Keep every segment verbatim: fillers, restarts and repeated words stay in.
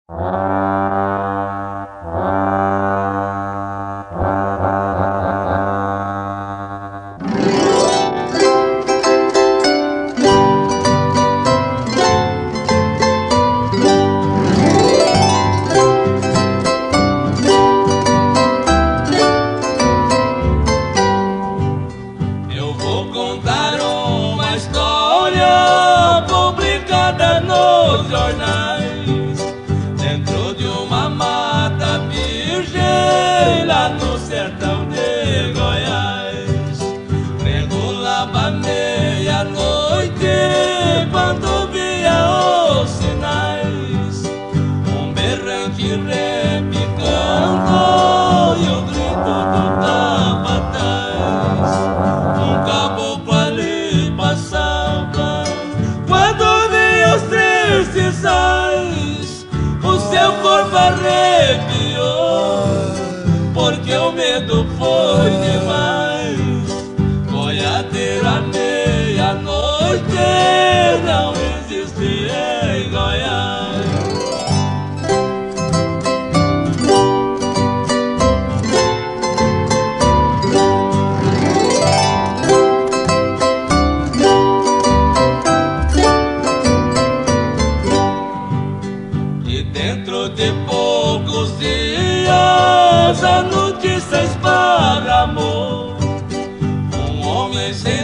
Porque o medo foi demais. Boiadeira meia-noite não existe em Goiás. E dentro de poucos dias a notícia esparramou. Um homem sem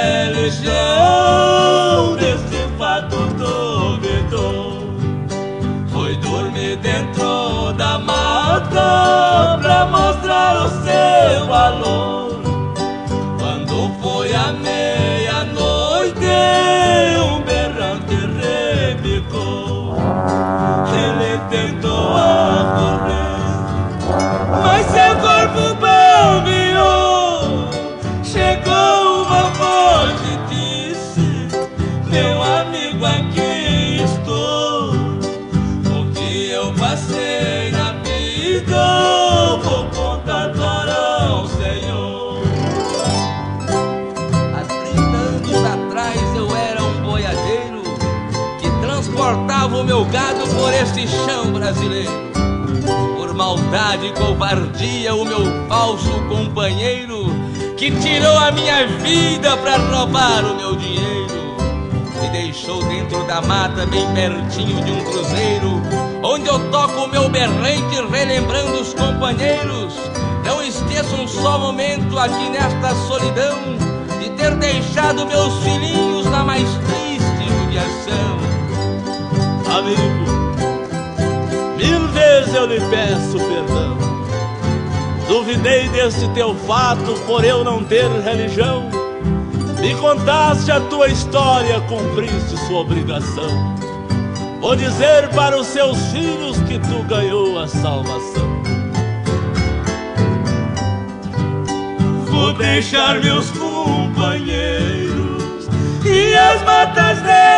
religião desse fato duvidou. Foi dormir dentro da mata pra mostrar o seu valor. Quando foi a meia-noite, um berrante rebicou. Ele tentou correr, mas seu corpo bambeou. Chegou uma voz e disse: meu amigo, aqui estou. O que eu passei na vida vou contar para o Senhor. Há trinta anos atrás eu era um boiadeiro que transportava o meu gado por este chão brasileiro. Por maldade e covardia, o meu falso companheiro, que tirou a minha vida pra roubar o meu dinheiro, me deixou dentro da mata, bem pertinho de um cruzeiro, onde eu toco o meu berrante relembrando os companheiros. Não esqueço um só momento aqui nesta solidão de ter deixado meus filhinhos na mais triste judiação. Amigo, mil vezes eu lhe peço perdão. Duvidei desse teu fato por eu não ter religião. Me contaste a tua história, cumpriste sua obrigação. Vou dizer para os seus filhos que tu ganhou a salvação. Vou deixar meus companheiros e as matas deles